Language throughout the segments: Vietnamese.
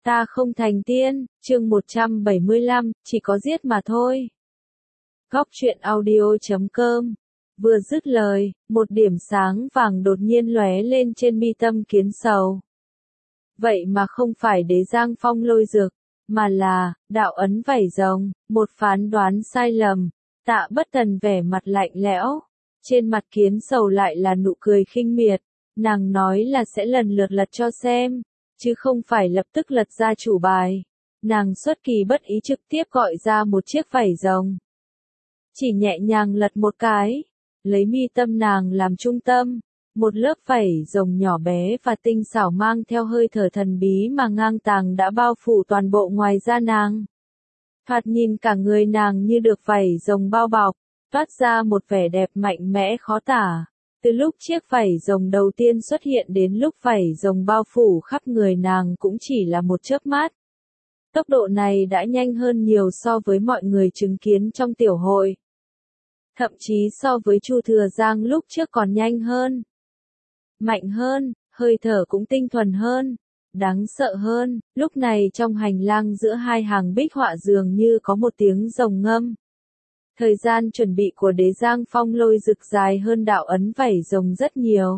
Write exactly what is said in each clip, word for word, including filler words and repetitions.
Ta không thành tiên, chương một trăm bảy mươi lăm, chỉ có giết mà thôi. Góc truyện audio chấm com. Vừa dứt lời, một điểm sáng vàng đột nhiên lóe lên trên mi tâm Kiến Sầu. Vậy mà không phải Đế Giang Phong lôi dược, mà là đạo ấn vảy rồng, một phán đoán sai lầm. Tạ Bất Tần vẻ mặt lạnh lẽo, trên mặt Kiến Sầu lại là nụ cười khinh miệt. Nàng nói là sẽ lần lượt lật cho xem, chứ không phải lập tức lật ra chủ bài. Nàng xuất kỳ bất ý trực tiếp gọi ra một chiếc vảy rồng. Chỉ nhẹ nhàng lật một cái, lấy mi tâm nàng làm trung tâm, một lớp vảy rồng nhỏ bé và tinh xảo mang theo hơi thở thần bí mà ngang tàng đã bao phủ toàn bộ ngoài da nàng. Thoạt nhìn cả người nàng như được vảy rồng bao bọc, toát ra một vẻ đẹp mạnh mẽ khó tả. Từ lúc chiếc vảy rồng đầu tiên xuất hiện đến lúc vảy rồng bao phủ khắp người nàng cũng chỉ là một chớp mắt. Tốc độ này đã nhanh hơn nhiều so với mọi người chứng kiến trong tiểu hội. Thậm chí so với Chu Thừa Giang lúc trước còn nhanh hơn. Mạnh hơn, hơi thở cũng tinh thuần hơn, đáng sợ hơn. Lúc này trong hành lang giữa hai hàng bích họa dường như có một tiếng rồng ngâm. Thời gian chuẩn bị của Đế Giang Phong lôi rực dài hơn đạo ấn vảy rồng rất nhiều.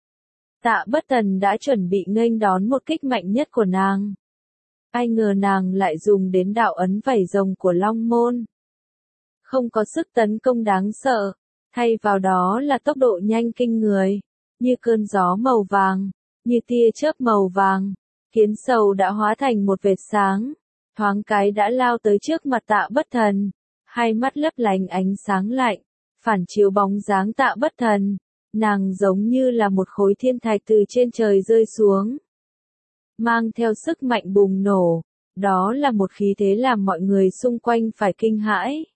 Tạ Bất Tần đã chuẩn bị nghênh đón một kích mạnh nhất của nàng. Ai ngờ nàng lại dùng đến đạo ấn vảy rồng của Long Môn. Không có sức tấn công đáng sợ, thay vào đó là tốc độ nhanh kinh người, như cơn gió màu vàng, như tia chớp màu vàng. Kiến Sầu đã hóa thành một vệt sáng, thoáng cái đã lao tới trước mặt Tạ Bất Thần. Hai mắt lấp lánh ánh sáng lạnh, phản chiếu bóng dáng Tạ Bất Thần, nàng giống như là một khối thiên thạch từ trên trời rơi xuống. Mang theo sức mạnh bùng nổ, đó là một khí thế làm mọi người xung quanh phải kinh hãi.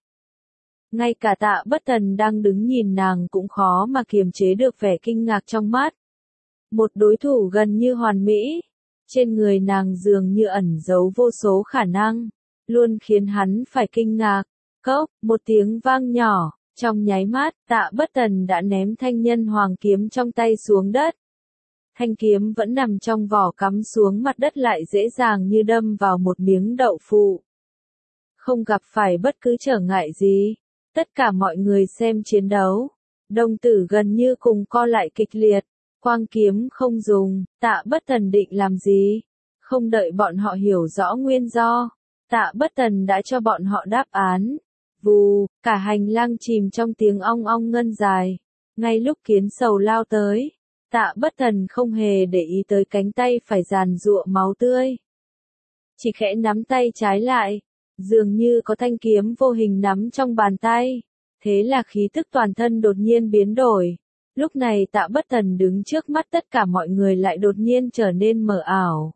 Ngay cả Tạ Bất Thần đang đứng nhìn nàng cũng khó mà kiềm chế được vẻ kinh ngạc trong mắt. Một đối thủ gần như hoàn mỹ, trên người nàng dường như ẩn giấu vô số khả năng, luôn khiến hắn phải kinh ngạc. Cốc, một tiếng vang nhỏ, trong nháy mắt, Tạ Bất Tần đã ném thanh nhân hoàng kiếm trong tay xuống đất. Thanh kiếm vẫn nằm trong vỏ cắm xuống mặt đất lại dễ dàng như đâm vào một miếng đậu phụ. Không gặp phải bất cứ trở ngại gì, tất cả mọi người xem chiến đấu, đồng tử gần như cùng co lại kịch liệt, quang kiếm không dùng, Tạ Bất Tần định làm gì? Không đợi bọn họ hiểu rõ nguyên do, Tạ Bất Tần đã cho bọn họ đáp án. Vù, cả hành lang chìm trong tiếng ong ong ngân dài. Ngay lúc Kiến Sầu lao tới, Tạ Bất Thần không hề để ý tới cánh tay phải giàn giụa máu tươi. Chỉ khẽ nắm tay trái lại, dường như có thanh kiếm vô hình nắm trong bàn tay. Thế là khí tức toàn thân đột nhiên biến đổi. Lúc này Tạ Bất Thần đứng trước mắt tất cả mọi người lại đột nhiên trở nên mờ ảo.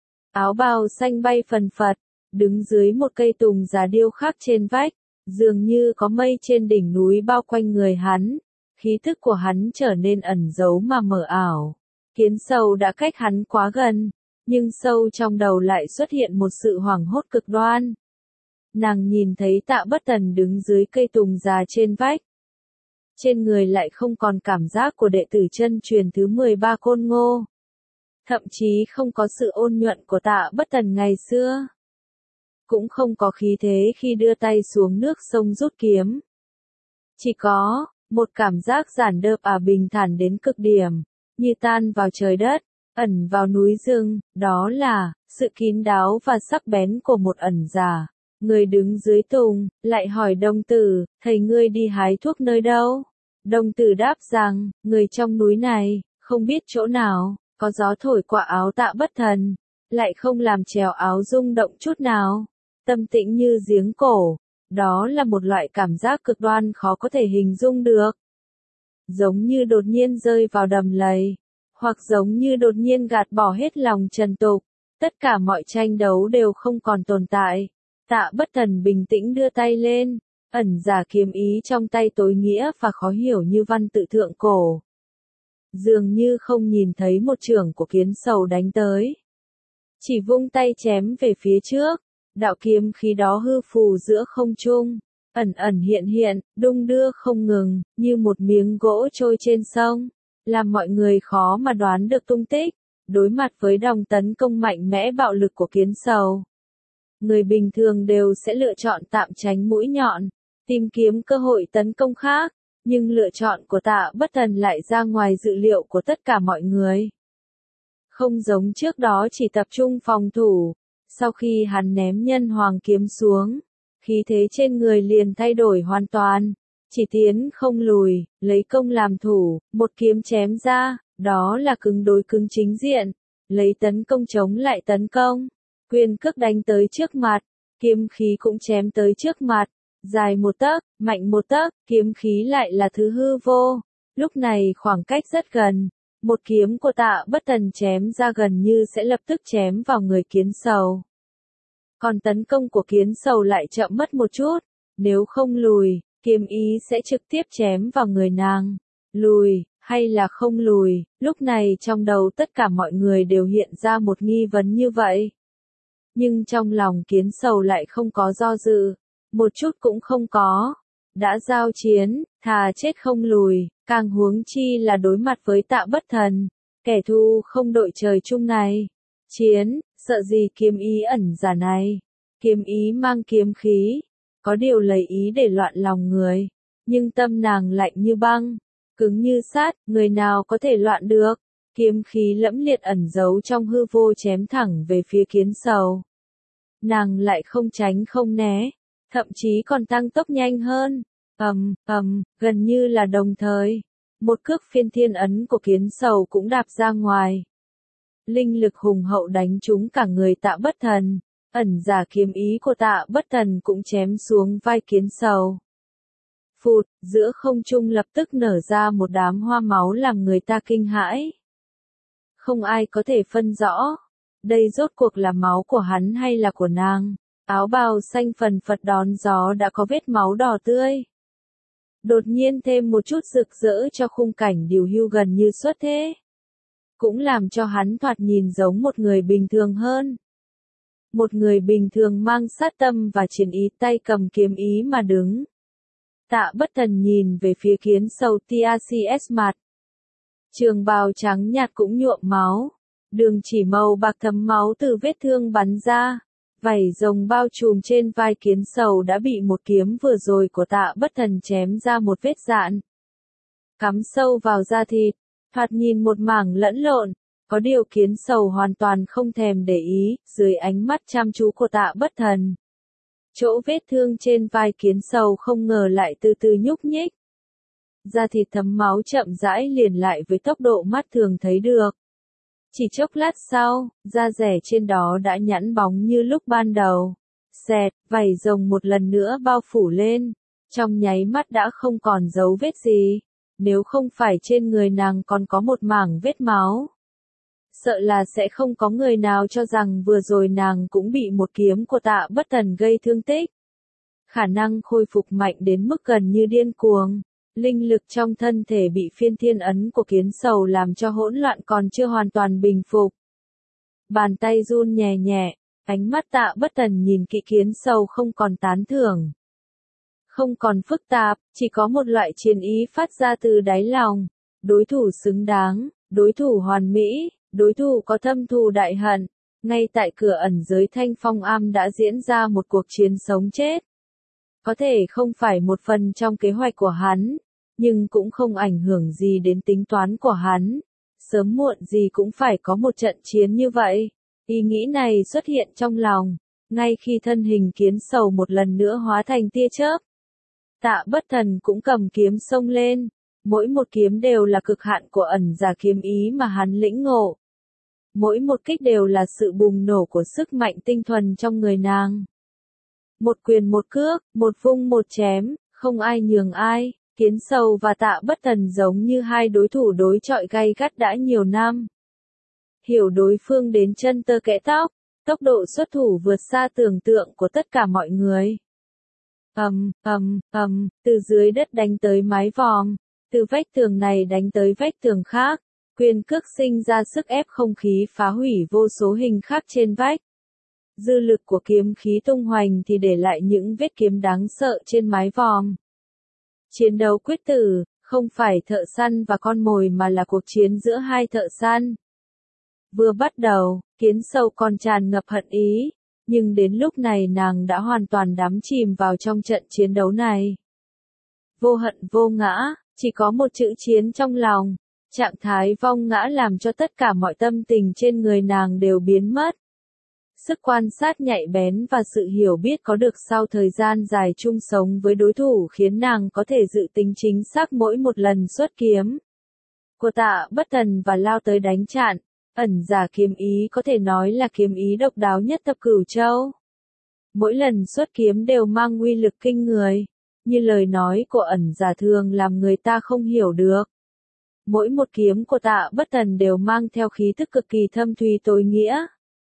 Áo bào xanh bay phần phật, đứng dưới một cây tùng già điêu khắc trên vách. Dường như có mây trên đỉnh núi bao quanh người hắn, khí thức của hắn trở nên ẩn giấu mà mờ ảo. Kiến Sầu đã cách hắn quá gần, nhưng sâu trong đầu lại xuất hiện một sự hoảng hốt cực đoan. Nàng nhìn thấy Tạ Bất Tần đứng dưới cây tùng già trên vách. Trên người lại không còn cảm giác của đệ tử chân truyền thứ mười ba Côn Ngô. Thậm chí không có sự ôn nhuận của Tạ Bất Tần ngày xưa. Cũng không có khí thế khi đưa tay xuống nước sông rút kiếm. Chỉ có một cảm giác giản đơn à bình thản đến cực điểm, như tan vào trời đất, ẩn vào núi rừng, đó là sự kín đáo và sắc bén của một ẩn giả. Người đứng dưới tùng, lại hỏi đồng tử, thầy ngươi đi hái thuốc nơi đâu? Đồng tử đáp rằng, người trong núi này, không biết chỗ nào, có gió thổi qua áo Tạ Bất Thần, lại không làm trèo áo rung động chút nào. Tâm tĩnh như giếng cổ, đó là một loại cảm giác cực đoan khó có thể hình dung được. Giống như đột nhiên rơi vào đầm lầy, hoặc giống như đột nhiên gạt bỏ hết lòng trần tục, tất cả mọi tranh đấu đều không còn tồn tại. Tạ Bất Thần bình tĩnh đưa tay lên, ẩn giả kiếm ý trong tay tối nghĩa và khó hiểu như văn tự thượng cổ. Dường như không nhìn thấy một chưởng của Kiến Sầu đánh tới. Chỉ vung tay chém về phía trước. Đạo kiếm khí đó hư phù giữa không trung, ẩn ẩn hiện hiện, đung đưa không ngừng, như một miếng gỗ trôi trên sông, làm mọi người khó mà đoán được tung tích. đối mặt với đòn tấn công mạnh mẽ bạo lực của kiến sầu. Người bình thường đều sẽ lựa chọn tạm tránh mũi nhọn, tìm kiếm cơ hội tấn công khác, nhưng lựa chọn của Tạ Bất Thần lại ra ngoài dự liệu của tất cả mọi người. Không giống trước đó chỉ tập trung phòng thủ, sau khi hắn ném nhân hoàng kiếm xuống, khí thế trên người liền thay đổi hoàn toàn, chỉ tiến không lùi, lấy công làm thủ, một kiếm chém ra, đó là cứng đối cứng chính diện, lấy tấn công chống lại tấn công, quyền cước đánh tới trước mặt, kiếm khí cũng chém tới trước mặt, dài một tấc, mạnh một tấc, kiếm khí lại là thứ hư vô, lúc này khoảng cách rất gần. Một kiếm của Tạ Bất Thần chém ra gần như sẽ lập tức chém vào người kiến sầu. Còn tấn công của kiến sầu lại chậm mất một chút, nếu không lùi, kiếm ý sẽ trực tiếp chém vào người nàng. Lùi, hay là không lùi, lúc này trong đầu tất cả mọi người đều hiện ra một nghi vấn như vậy. Nhưng trong lòng kiến sầu lại không có do dự, một chút cũng không có. Đã giao chiến, thà chết không lùi, càng huống chi là đối mặt với Tạ Bất Thần, kẻ thù không đội trời chung này. Chiến, sợ gì kiếm ý ẩn giả này. Kiếm ý mang kiếm khí, có điều lấy ý để loạn lòng người, nhưng tâm nàng lạnh như băng, cứng như sắt, người nào có thể loạn được. Kiếm khí lẫm liệt ẩn giấu trong hư vô chém thẳng về phía kiến sầu. Nàng lại không tránh không né, thậm chí còn tăng tốc nhanh hơn. Ầm, ầm, gần như là đồng thời, một cước phiên thiên ấn của kiến sầu cũng đạp ra ngoài. Linh lực hùng hậu đánh trúng cả người Tạ Bất Thần, ẩn giả kiếm ý của Tạ Bất Thần cũng chém xuống vai kiến sầu. Phụt, giữa không trung lập tức nở ra một đám hoa máu làm người ta kinh hãi. Không ai có thể phân rõ, đây rốt cuộc là máu của hắn hay là của nàng. Áo bào xanh phần phật đón gió đã có vết máu đỏ tươi. Đột nhiên thêm một chút rực rỡ cho khung cảnh điều hưu gần như xuất thế. Cũng làm cho hắn thoạt nhìn giống một người bình thường hơn. Một người bình thường mang sát tâm và chiến ý, tay cầm kiếm ý mà đứng. Tạ Bất Thần nhìn về phía kiến sầu tê xê mặt. Trường bào trắng nhạt cũng nhuộm máu. Đường chỉ màu bạc thấm máu từ vết thương bắn ra. Vảy rồng bao trùm trên vai kiến sầu đã bị một kiếm vừa rồi của Tạ Bất Thần chém ra một vết dạn. Cắm sâu vào da thịt, thoạt nhìn một mảng lẫn lộn, có điều kiến sầu hoàn toàn không thèm để ý, dưới ánh mắt chăm chú của Tạ Bất Thần. Chỗ vết thương trên vai kiến sầu không ngờ lại từ từ nhúc nhích. Da thịt thấm máu chậm rãi liền lại với tốc độ mắt thường thấy được. Chỉ chốc lát sau, da rẻ trên đó đã nhẵn bóng như lúc ban đầu. Xẹt, vảy rồng một lần nữa bao phủ lên. Trong nháy mắt đã không còn dấu vết gì. Nếu không phải trên người nàng còn có một mảng vết máu. Sợ là sẽ không có người nào cho rằng vừa rồi nàng cũng bị một kiếm của Tạ Bất Thần gây thương tích. Khả năng khôi phục mạnh đến mức gần như điên cuồng. Linh lực trong thân thể bị phiên thiên ấn của kiến sầu làm cho hỗn loạn còn chưa hoàn toàn bình phục. Bàn tay run nhẹ nhẹ, ánh mắt Tạ Bất Thần nhìn kỹ kiến sầu không còn tán thưởng. Không còn phức tạp, chỉ có một loại chiến ý phát ra từ đáy lòng. Đối thủ xứng đáng, đối thủ hoàn mỹ, đối thủ có thâm thù đại hận. Ngay tại cửa ẩn giới Thanh Phong Am đã diễn ra một cuộc chiến sống chết. Có thể không phải một phần trong kế hoạch của hắn, nhưng cũng không ảnh hưởng gì đến tính toán của hắn. Sớm muộn gì cũng phải có một trận chiến như vậy. Ý nghĩ này xuất hiện trong lòng, ngay khi thân hình kiến sầu một lần nữa hóa thành tia chớp. Tạ Bất Thần cũng cầm kiếm xông lên, mỗi một kiếm đều là cực hạn của ẩn giả kiếm ý mà hắn lĩnh ngộ. Mỗi một kích đều là sự bùng nổ của sức mạnh tinh thuần trong người nàng. Một quyền một cước, một vung một chém, không ai nhường ai, kiến sầu và Tạ Bất Thần giống như hai đối thủ đối chọi gay gắt đã nhiều năm. Hiểu đối phương đến chân tơ kẽ tóc, tốc độ xuất thủ vượt xa tưởng tượng của tất cả mọi người. Ầm, ầm, ầm, từ dưới đất đánh tới mái vòm, từ vách tường này đánh tới vách tường khác, quyền cước sinh ra sức ép không khí phá hủy vô số hình khác trên vách. Dư lực của kiếm khí tung hoành thì để lại những vết kiếm đáng sợ trên mái vòm. Chiến đấu quyết tử, không phải thợ săn và con mồi mà là cuộc chiến giữa hai thợ săn. Vừa bắt đầu, Kiến Sầu còn tràn ngập hận ý, nhưng đến lúc này nàng đã hoàn toàn đắm chìm vào trong trận chiến đấu này. Vô hận vô ngã, chỉ có một chữ chiến trong lòng, trạng thái vong ngã làm cho tất cả mọi tâm tình trên người nàng đều biến mất. Sức quan sát nhạy bén và sự hiểu biết có được sau thời gian dài chung sống với đối thủ khiến nàng có thể dự tính chính xác mỗi một lần xuất kiếm của Tạ Bất Thần và lao tới đánh chặn. Ẩn giả kiếm ý có thể nói là kiếm ý độc đáo nhất thập cửu châu. Mỗi lần xuất kiếm đều mang uy lực kinh người, như lời nói của ẩn giả thường làm người ta không hiểu được. Mỗi một kiếm của Tạ Bất Thần đều mang theo khí thức cực kỳ thâm thúy tối nghĩa.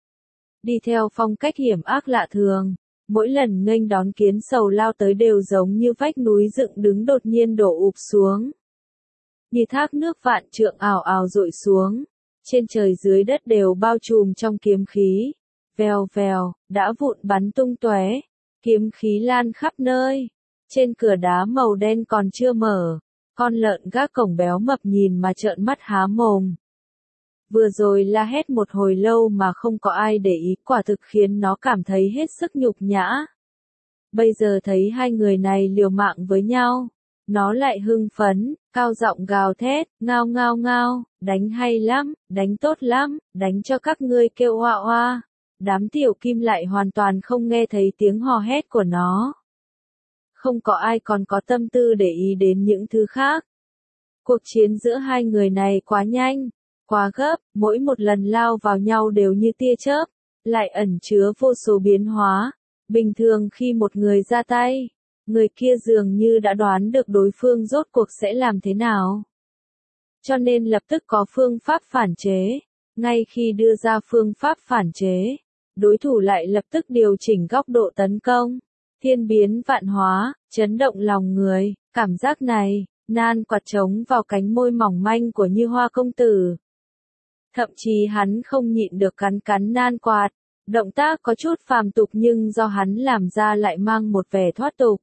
Đi theo phong cách hiểm ác lạ thường, mỗi lần nghênh đón Kiến Sầu lao tới đều giống như vách núi dựng đứng đột nhiên đổ ụp xuống. Như thác nước vạn trượng ào ào dội xuống, trên trời dưới đất đều bao trùm trong kiếm khí, vèo vèo, đã vụn bắn tung tóe, kiếm khí lan khắp nơi. Trên cửa đá màu đen còn chưa mở, con lợn gác cổng béo mập nhìn mà trợn mắt há mồm. Vừa rồi la hét một hồi lâu mà không có ai để ý, quả thực khiến nó cảm thấy hết sức nhục nhã. Bây giờ thấy hai người này liều mạng với nhau, nó lại hưng phấn, cao giọng gào thét, ngao ngao ngao, đánh hay lắm, đánh tốt lắm, đánh cho các ngươi kêu oa oa. Đám tiểu kim lại hoàn toàn không nghe thấy tiếng hò hét của nó. Không có ai còn có tâm tư để ý đến những thứ khác. Cuộc chiến giữa hai người này quá nhanh, quá gấp, mỗi một lần lao vào nhau đều như tia chớp, lại ẩn chứa vô số biến hóa. Bình thường khi một người ra tay, người kia dường như đã đoán được đối phương rốt cuộc sẽ làm thế nào. Cho nên lập tức có phương pháp phản chế. Ngay khi đưa ra phương pháp phản chế, đối thủ lại lập tức điều chỉnh góc độ tấn công. Thiên biến vạn hóa, chấn động lòng người, cảm giác này, nan quạt trống vào cánh môi mỏng manh của Như Hoa công tử. Thậm chí hắn không nhịn được cắn cắn nan quạt, động tác có chút phàm tục nhưng do hắn làm ra lại mang một vẻ thoát tục.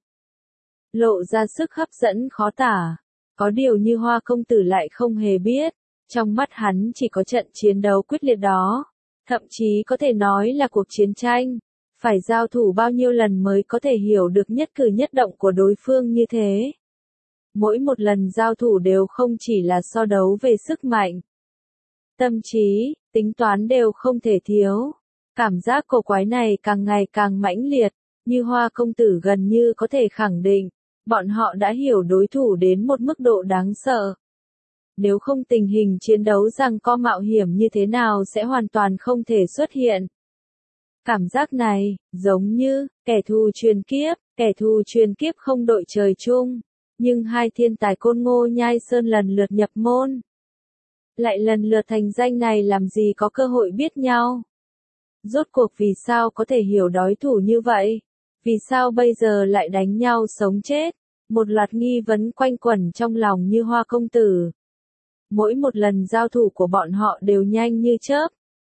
Lộ ra sức hấp dẫn khó tả, có điều Như Hoa công tử lại không hề biết, trong mắt hắn chỉ có trận chiến đấu quyết liệt đó, thậm chí có thể nói là cuộc chiến tranh. Phải giao thủ bao nhiêu lần mới có thể hiểu được nhất cử nhất động của đối phương như thế. Mỗi một lần giao thủ đều không chỉ là so đấu về sức mạnh. Tâm trí, tính toán đều không thể thiếu. Cảm giác cổ quái này càng ngày càng mãnh liệt, Như Hoa công tử gần như có thể khẳng định, bọn họ đã hiểu đối thủ đến một mức độ đáng sợ. Nếu không tình hình chiến đấu rằng co mạo hiểm như thế nào sẽ hoàn toàn không thể xuất hiện. Cảm giác này, giống như, kẻ thù truyền kiếp, kẻ thù truyền kiếp không đội trời chung, nhưng hai thiên tài Côn Ngô Nhai Sơn lần lượt nhập môn. Lại lần lượt thành danh này làm gì có cơ hội biết nhau. Rốt cuộc vì sao có thể hiểu đối thủ như vậy? Vì sao bây giờ lại đánh nhau sống chết? Một loạt nghi vấn quanh quẩn trong lòng Như Hoa công tử. Mỗi một lần giao thủ của bọn họ đều nhanh như chớp.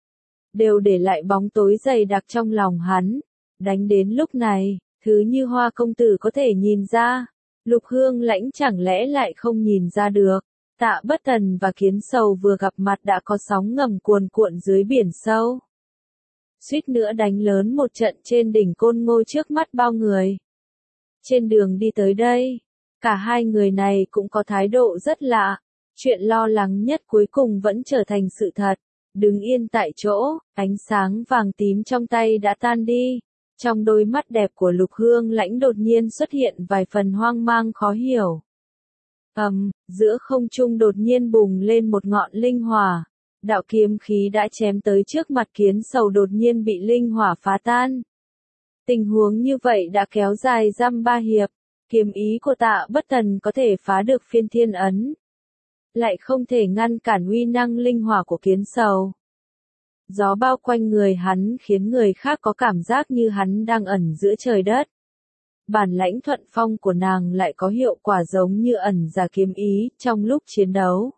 Đều để lại bóng tối dày đặc trong lòng hắn. Đánh đến lúc này, thứ Như Hoa công tử có thể nhìn ra, Lục Hương Lãnh chẳng lẽ lại không nhìn ra được. Tạ Bất Thần và Kiến Sầu vừa gặp mặt đã có sóng ngầm cuồn cuộn dưới biển sâu. Suýt nữa đánh lớn một trận trên đỉnh Côn Ngô trước mắt bao người. Trên đường đi tới đây, cả hai người này cũng có thái độ rất lạ. Chuyện lo lắng nhất cuối cùng vẫn trở thành sự thật. Đứng yên tại chỗ, ánh sáng vàng tím trong tay đã tan đi. Trong đôi mắt đẹp của Lục Hương Lãnh đột nhiên xuất hiện vài phần hoang mang khó hiểu. Ầm, um, giữa không trung đột nhiên bùng lên một ngọn linh hỏa. Đạo kiếm khí đã chém tới trước mặt Kiến Sầu đột nhiên bị linh hỏa phá tan. Tình huống như vậy đã kéo dài dăm ba hiệp. Kiếm ý của Tạ Bất Thần có thể phá được phiên thiên ấn, lại không thể ngăn cản uy năng linh hỏa của Kiến Sầu. Gió bao quanh người hắn khiến người khác có cảm giác như hắn đang ẩn giữa trời đất. Bản lãnh thuận phong của nàng lại có hiệu quả giống như ẩn giả kiếm ý trong lúc chiến đấu.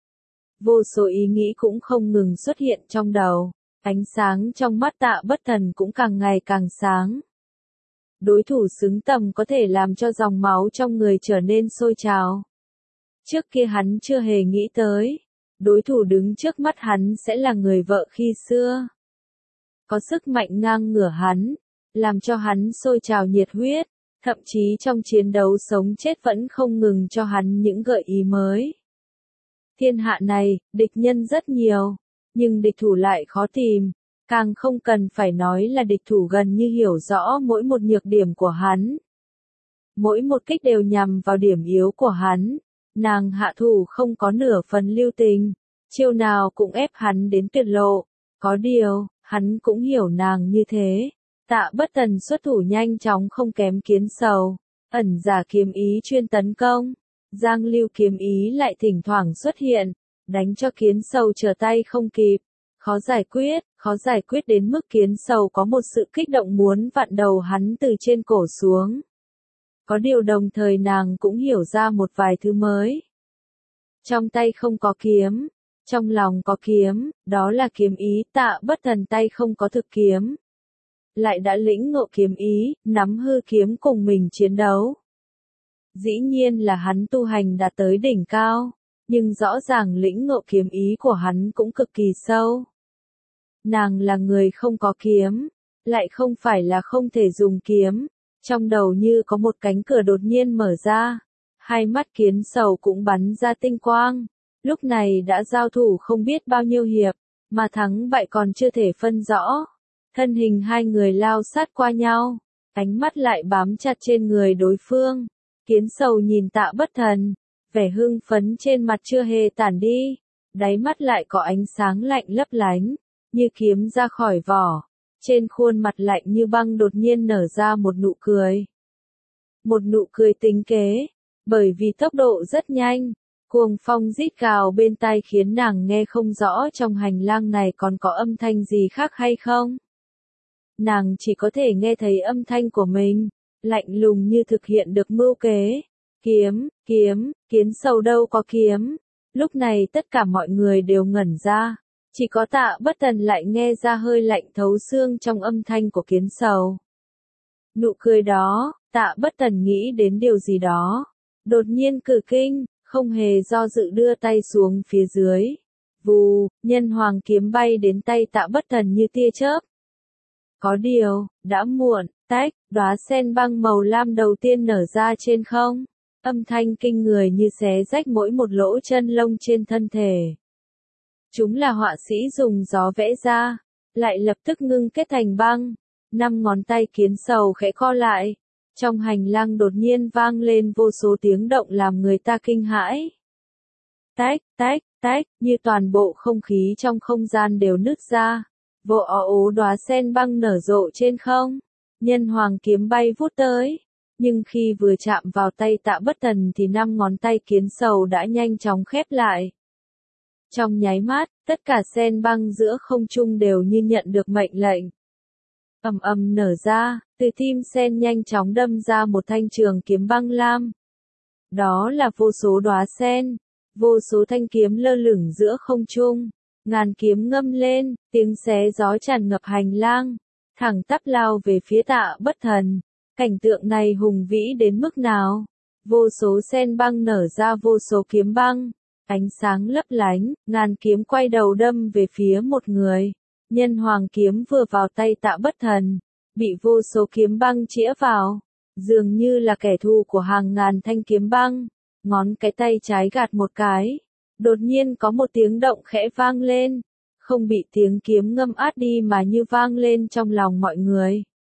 Vô số ý nghĩ cũng không ngừng xuất hiện trong đầu, ánh sáng trong mắt Tạ Bất Thần cũng càng ngày càng sáng. Đối thủ xứng tầm có thể làm cho dòng máu trong người trở nên sôi trào. Trước kia hắn chưa hề nghĩ tới, đối thủ đứng trước mắt hắn sẽ là người vợ khi xưa. Có sức mạnh ngang ngửa hắn, làm cho hắn sôi trào nhiệt huyết, thậm chí trong chiến đấu sống chết vẫn không ngừng cho hắn những gợi ý mới. Thiên hạ này, địch nhân rất nhiều, nhưng địch thủ lại khó tìm, càng không cần phải nói là địch thủ gần như hiểu rõ mỗi một nhược điểm của hắn. Mỗi một kích đều nhằm vào điểm yếu của hắn, nàng hạ thủ không có nửa phần lưu tình, chiêu nào cũng ép hắn đến tuyệt lộ, có điều, hắn cũng hiểu nàng như thế. Tạ Bất Tần xuất thủ nhanh chóng không kém Kiến Sầu, ẩn giả kiếm ý chuyên tấn công, Giang Lưu kiếm ý lại thỉnh thoảng xuất hiện, đánh cho Kiến Sầu trở tay không kịp, khó giải quyết, khó giải quyết đến mức Kiến Sầu có một sự kích động muốn vặn đầu hắn từ trên cổ xuống. Có điều đồng thời nàng cũng hiểu ra một vài thứ mới. Trong tay không có kiếm, trong lòng có kiếm, đó là kiếm ý. Tạ Bất Thần tay không có thực kiếm, lại đã lĩnh ngộ kiếm ý, nắm hư kiếm cùng mình chiến đấu. Dĩ nhiên là hắn tu hành đạt tới đỉnh cao, nhưng rõ ràng lĩnh ngộ kiếm ý của hắn cũng cực kỳ sâu. Nàng là người không có kiếm, lại không phải là không thể dùng kiếm, trong đầu như có một cánh cửa đột nhiên mở ra, hai mắt Kiến Sầu cũng bắn ra tinh quang, lúc này đã giao thủ không biết bao nhiêu hiệp, mà thắng bại còn chưa thể phân rõ. Thân hình hai người lao sát qua nhau, ánh mắt lại bám chặt trên người đối phương. Kiến Sầu nhìn Tạ Bất Thần, vẻ hưng phấn trên mặt chưa hề tản đi, đáy mắt lại có ánh sáng lạnh lấp lánh, như kiếm ra khỏi vỏ. Trên khuôn mặt lạnh như băng đột nhiên nở ra một nụ cười. Một nụ cười tính kế, bởi vì tốc độ rất nhanh, cuồng phong rít gào bên tai khiến nàng nghe không rõ trong hành lang này còn có âm thanh gì khác hay không. Nàng chỉ có thể nghe thấy âm thanh của mình, lạnh lùng như thực hiện được mưu kế. Kiếm, kiếm, Kiến Sầu đâu có kiếm. Lúc này tất cả mọi người đều ngẩn ra, chỉ có Tạ Bất Tần lại nghe ra hơi lạnh thấu xương trong âm thanh của Kiến Sầu. Nụ cười đó, Tạ Bất Tần nghĩ đến điều gì đó, đột nhiên cử kinh, không hề do dự đưa tay xuống phía dưới. Vù, nhân hoàng kiếm bay đến tay Tạ Bất Tần như tia chớp. Có điều, đã muộn, tách, đóa sen băng màu lam đầu tiên nở ra trên không, âm thanh kinh người như xé rách mỗi một lỗ chân lông trên thân thể. Chúng là họa sĩ dùng gió vẽ ra, lại lập tức ngưng kết thành băng. Năm ngón tay Kiến Sầu khẽ co lại, trong hành lang đột nhiên vang lên vô số tiếng động làm người ta kinh hãi. Tách, tách, tách, như toàn bộ không khí trong không gian đều nứt ra. Vô ố đóa sen băng nở rộ trên không, nhân hoàng kiếm bay vút tới, nhưng khi vừa chạm vào tay Tạ Bất Tần thì năm ngón tay Kiến Sầu đã nhanh chóng khép lại. Trong nháy mắt, tất cả sen băng giữa không trung đều như nhận được mệnh lệnh. Ầm ầm nở ra, từ tim sen nhanh chóng đâm ra một thanh trường kiếm băng lam. Đó là vô số đóa sen, vô số thanh kiếm lơ lửng giữa không trung. Ngàn kiếm ngâm lên, tiếng xé gió tràn ngập hành lang, thẳng tắp lao về phía Tạ Bất Thần. Cảnh tượng này hùng vĩ đến mức nào? Vô số sen băng nở ra vô số kiếm băng, ánh sáng lấp lánh, ngàn kiếm quay đầu đâm về phía một người. Nhân hoàng kiếm vừa vào tay Tạ Bất Thần, bị vô số kiếm băng chĩa vào, dường như là kẻ thù của hàng ngàn thanh kiếm băng. Ngón cái tay trái gạt một cái, đột nhiên có một tiếng động khẽ vang lên, không bị tiếng kiếm ngâm át đi mà như vang lên trong lòng mọi người.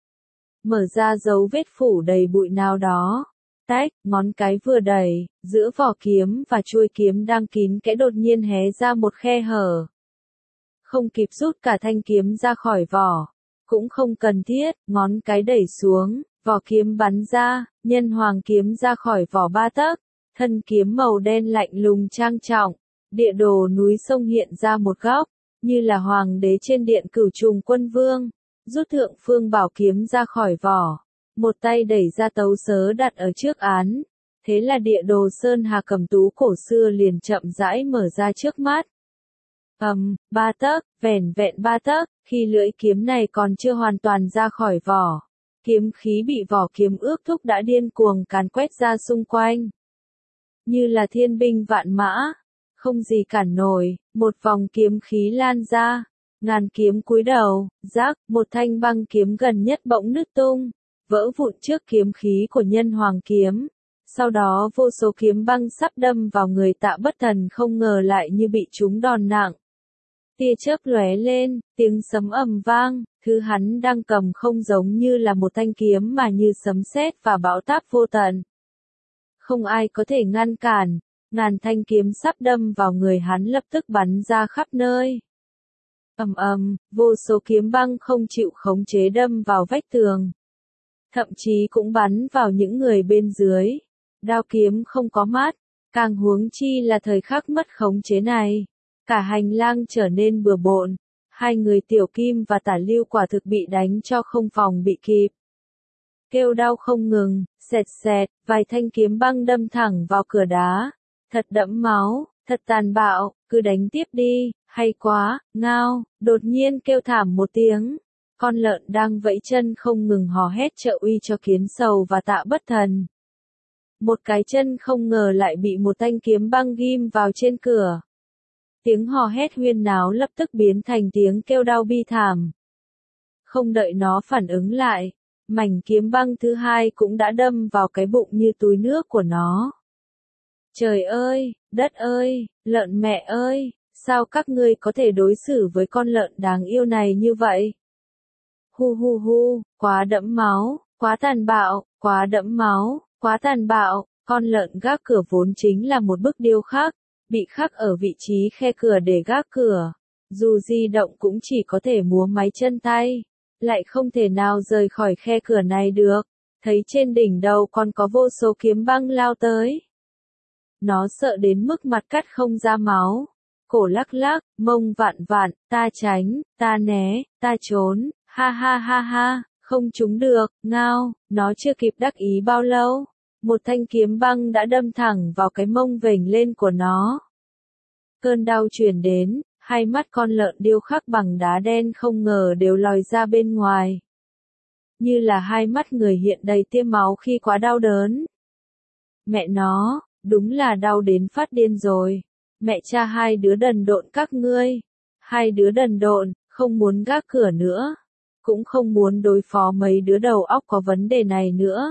Mở ra dấu vết phủ đầy bụi nào đó. Tách, ngón cái vừa đẩy, giữa vỏ kiếm và chuôi kiếm đang kín kẽ đột nhiên hé ra một khe hở. Không kịp rút cả thanh kiếm ra khỏi vỏ, cũng không cần thiết, ngón cái đẩy xuống, vỏ kiếm bắn ra, nhân hoàng kiếm ra khỏi vỏ ba tấc, thân kiếm màu đen lạnh lùng trang trọng, địa đồ núi sông hiện ra một góc, như là hoàng đế trên điện Cửu Trùng Quân Vương, rút thượng phương bảo kiếm ra khỏi vỏ. Một tay đẩy ra tấu sớ đặt ở trước án, thế là địa đồ Sơn Hà Cẩm Tú cổ xưa liền chậm rãi mở ra trước mắt. Ầm, um, ba tấc, vẻn vẹn ba tấc, khi lưỡi kiếm này còn chưa hoàn toàn ra khỏi vỏ, kiếm khí bị vỏ kiếm ước thúc đã điên cuồng càn quét ra xung quanh. Như là thiên binh vạn mã, không gì cản nổi, một vòng kiếm khí lan ra, ngàn kiếm cúi đầu, rác, một thanh băng kiếm gần nhất bỗng nứt tung, vỡ vụn trước kiếm khí của nhân hoàng kiếm. Sau đó vô số kiếm băng sắp đâm vào người Tạ Bất Thần không ngờ lại như bị trúng đòn nặng. Tia chớp lóe lên, tiếng sấm ầm vang, thứ hắn đang cầm không giống như là một thanh kiếm mà như sấm sét và bão táp vô tận. Không ai có thể ngăn cản, ngàn thanh kiếm sắp đâm vào người hắn lập tức bắn ra khắp nơi. Ầm ầm, vô số kiếm băng không chịu khống chế đâm vào vách tường. Thậm chí cũng bắn vào những người bên dưới. Đao kiếm không có mắt, càng huống chi là thời khắc mất khống chế này. Cả hành lang trở nên bừa bộn, hai người Tiểu Kim và Tả Lưu quả thực bị đánh cho không phòng bị kịp. Kêu đau không ngừng, xẹt xẹt, vài thanh kiếm băng đâm thẳng vào cửa đá. Thật đẫm máu, thật tàn bạo, cứ đánh tiếp đi, hay quá, ngao, đột nhiên kêu thảm một tiếng. Con lợn đang vẫy chân không ngừng hò hét trợ uy cho Kiến Sầu và Tạ Bất Thần. Một cái chân không ngờ lại bị một thanh kiếm băng ghim vào trên cửa. Tiếng hò hét huyên náo lập tức biến thành tiếng kêu đau bi thảm. Không đợi nó phản ứng lại, mảnh kiếm băng thứ hai cũng đã đâm vào cái bụng như túi nước của nó. Trời ơi, đất ơi, lợn mẹ ơi, sao các ngươi có thể đối xử với con lợn đáng yêu này như vậy? Hu hu hu, quá đẫm máu, quá tàn bạo, quá đẫm máu, quá tàn bạo, con lợn gác cửa vốn chính là một bức điêu khắc, bị khắc ở vị trí khe cửa để gác cửa. Dù di động cũng chỉ có thể múa máy chân tay, lại không thể nào rời khỏi khe cửa này được. Thấy trên đỉnh đầu còn có vô số kiếm băng lao tới. Nó sợ đến mức mặt cắt không ra máu. Cổ lắc lắc, mông vạn vạn, ta tránh, ta né, ta trốn, ha ha ha ha, không trúng được, ngao, nó chưa kịp đắc ý bao lâu. Một thanh kiếm băng đã đâm thẳng vào cái mông vểnh lên của nó. Cơn đau truyền đến, hai mắt con lợn điêu khắc bằng đá đen không ngờ đều lòi ra bên ngoài. Như là hai mắt người hiện đầy tia máu khi quá đau đớn. Mẹ nó, đúng là đau đến phát điên rồi. Mẹ cha hai đứa đần độn các ngươi. Hai đứa đần độn, không muốn gác cửa nữa. Cũng không muốn đối phó mấy đứa đầu óc có vấn đề này nữa.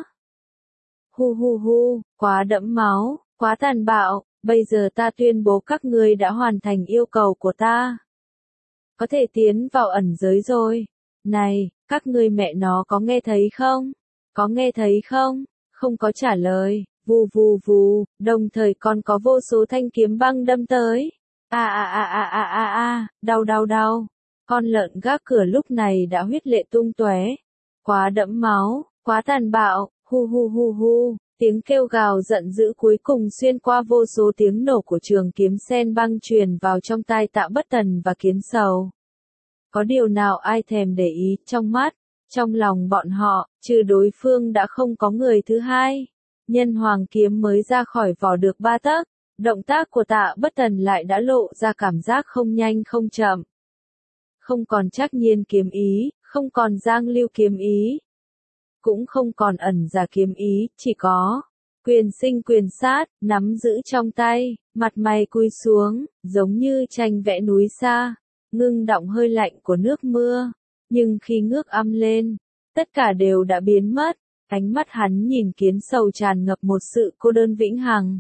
Hu hu hu, quá đẫm máu, quá tàn bạo, bây giờ ta tuyên bố các ngươi đã hoàn thành yêu cầu của ta. Có thể tiến vào ẩn giới rồi. Này, các ngươi mẹ nó có nghe thấy không? Có nghe thấy không? Không có trả lời, vù vù vù, đồng thời còn có vô số thanh kiếm băng đâm tới. A a a a a a a, đau đau đau. Con lợn gác cửa lúc này đã huyết lệ tung tóe. Quá đẫm máu, quá tàn bạo. Hu hu hu hu, tiếng kêu gào giận dữ cuối cùng xuyên qua vô số tiếng nổ của trường kiếm sen băng truyền vào trong tai Tạ Bất Thần và Kiến Sầu. Có điều nào ai thèm để ý, trong mắt, trong lòng bọn họ, trừ đối phương đã không có người thứ hai. Nhân hoàng kiếm mới ra khỏi vỏ được ba tấc, động tác của Tạ Bất Thần lại đã lộ ra cảm giác không nhanh không chậm. Không còn Trắc Nhiên kiếm ý, không còn Giang Lưu kiếm ý. Cũng không còn ẩn giả kiếm ý, chỉ có quyền sinh quyền sát, nắm giữ trong tay, mặt mày cúi xuống, giống như tranh vẽ núi xa, ngưng đọng hơi lạnh của nước mưa, nhưng khi ngước âm lên, tất cả đều đã biến mất, ánh mắt hắn nhìn Kiến Sầu tràn ngập một sự cô đơn vĩnh hằng.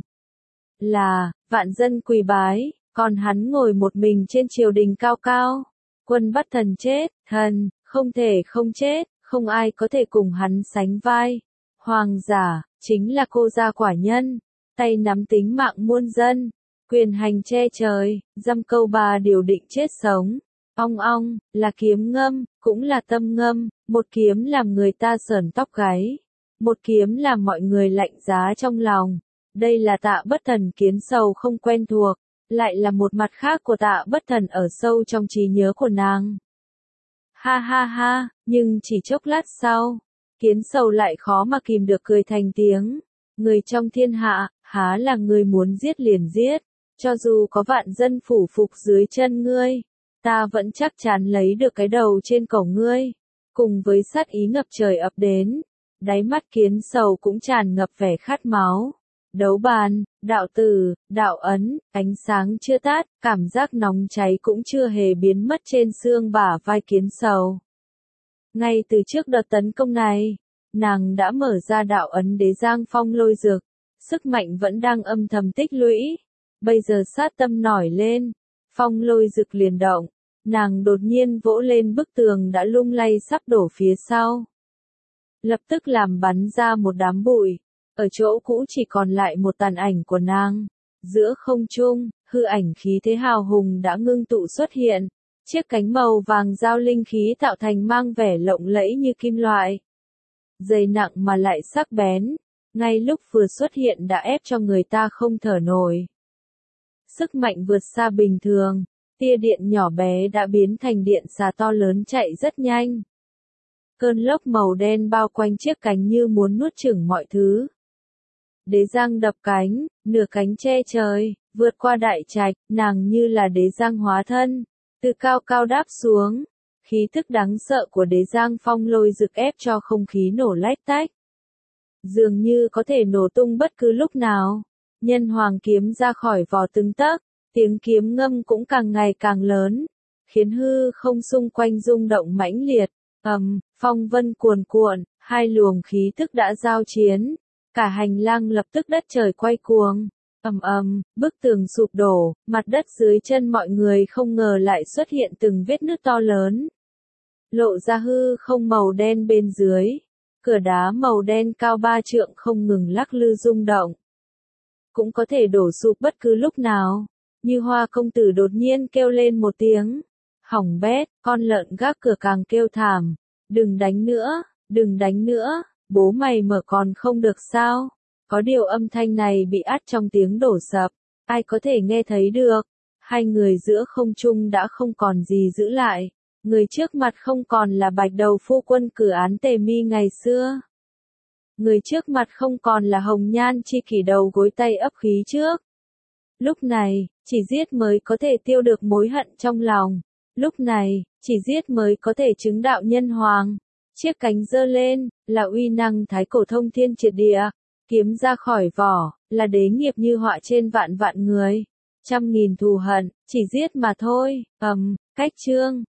Là, vạn dân quỳ bái, còn hắn ngồi một mình trên triều đình cao cao, quân bắt thần chết, thần, không thể không chết. Không ai có thể cùng hắn sánh vai. Hoàng giả, chính là cô gia quả nhân, tay nắm tính mạng muôn dân, quyền hành che trời, dăm câu ba điều định chết sống. Ong ong, là kiếm ngâm, cũng là tâm ngâm, một kiếm làm người ta sởn tóc gáy, một kiếm làm mọi người lạnh giá trong lòng. Đây là Tạ Bất Thần Kiến Sầu không quen thuộc, lại là một mặt khác của Tạ Bất Thần ở sâu trong trí nhớ của nàng. Ha ha ha, nhưng chỉ chốc lát sau, Kiến Sầu lại khó mà kìm được cười thành tiếng. Người trong thiên hạ, há là người muốn giết liền giết, cho dù có vạn dân phủ phục dưới chân ngươi, ta vẫn chắc chắn lấy được cái đầu trên cổ ngươi. Cùng với sát ý ngập trời ập đến, đáy mắt Kiến Sầu cũng tràn ngập vẻ khát máu. Đấu bàn, đạo tử, đạo ấn, ánh sáng chưa tắt, cảm giác nóng cháy cũng chưa hề biến mất trên xương bả vai Kiến Sầu. Ngay từ trước đợt tấn công này, nàng đã mở ra đạo ấn đế giang phong lôi dược, sức mạnh vẫn đang âm thầm tích lũy. Bây giờ sát tâm nổi lên, phong lôi dực liền động, nàng đột nhiên vỗ lên bức tường đã lung lay sắp đổ phía sau. Lập tức làm bắn ra một đám bụi, ở chỗ cũ chỉ còn lại một tàn ảnh của nàng. Giữa không trung, hư ảnh khí thế hào hùng đã ngưng tụ xuất hiện, chiếc cánh màu vàng giao linh khí tạo thành mang vẻ lộng lẫy như kim loại. Dày nặng mà lại sắc bén, ngay lúc vừa xuất hiện đã ép cho người ta không thở nổi. Sức mạnh vượt xa bình thường, tia điện nhỏ bé đã biến thành điện xà to lớn chạy rất nhanh. Cơn lốc màu đen bao quanh chiếc cánh như muốn nuốt chửng mọi thứ. Đế giang đập cánh, nửa cánh che trời, vượt qua đại trạch, nàng như là đế giang hóa thân, từ cao cao đáp xuống. Khí thức đáng sợ của đế giang phong lôi rực ép cho không khí nổ lách tách. Dường như có thể nổ tung bất cứ lúc nào. Nhân hoàng kiếm ra khỏi vỏ từng tấc, tiếng kiếm ngâm cũng càng ngày càng lớn, khiến hư không xung quanh rung động mãnh liệt. Ầm, phong vân cuồn cuộn, hai luồng khí thức đã giao chiến, cả hành lang lập tức đất trời quay cuồng. Ầm ầm, bức tường sụp đổ, mặt đất dưới chân mọi người không ngờ lại xuất hiện từng vết nứt to lớn. Lộ ra hư không màu đen bên dưới, cửa đá màu đen cao ba trượng không ngừng lắc lư rung động. Cũng có thể đổ sụp bất cứ lúc nào, như Hoa công tử đột nhiên kêu lên một tiếng. Hỏng bét, con lợn gác cửa càng kêu thảm. Đừng đánh nữa, đừng đánh nữa, bố mày mở còn không được sao? Có điều âm thanh này bị át trong tiếng đổ sập, ai có thể nghe thấy được. Hai người giữa không trung đã không còn gì giữ lại. Người trước mặt không còn là bạch đầu phu quân cử án Tề Mi ngày xưa. Người trước mặt không còn là hồng nhan chi kỷ đầu gối tay ấp khí trước. Lúc này, chỉ giết mới có thể tiêu được mối hận trong lòng. Lúc này, chỉ giết mới có thể chứng đạo nhân hoàng. Chiếc cánh giơ lên, là uy năng thái cổ thông thiên triệt địa. Kiếm ra khỏi vỏ, là đế nghiệp như họa trên vạn vạn người. Trăm nghìn thù hận, chỉ giết mà thôi. Ầm, cách chương.